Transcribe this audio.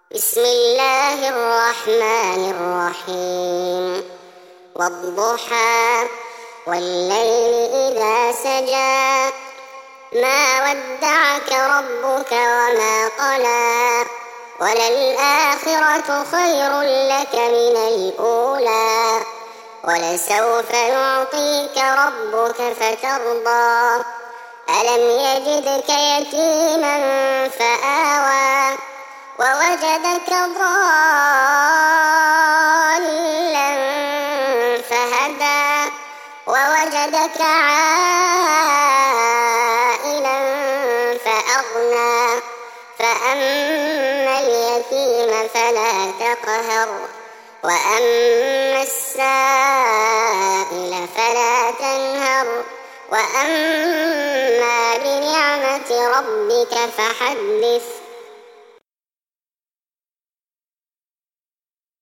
بسم الله الرحمن الرحيم والضحى والليل إذا سجى ما ودعك ربك وما قلى وللآخرة خير لك من الأولى ولسوف يعطيك ربك فترضى ألم يجدك يتيما فآوى ووجدك ضالا فهدى ووجدك عائلا فأغنى فأما اليتيم فلا تقهر وأما السائل فلا تنهر وأما بنعمة ربك فحدث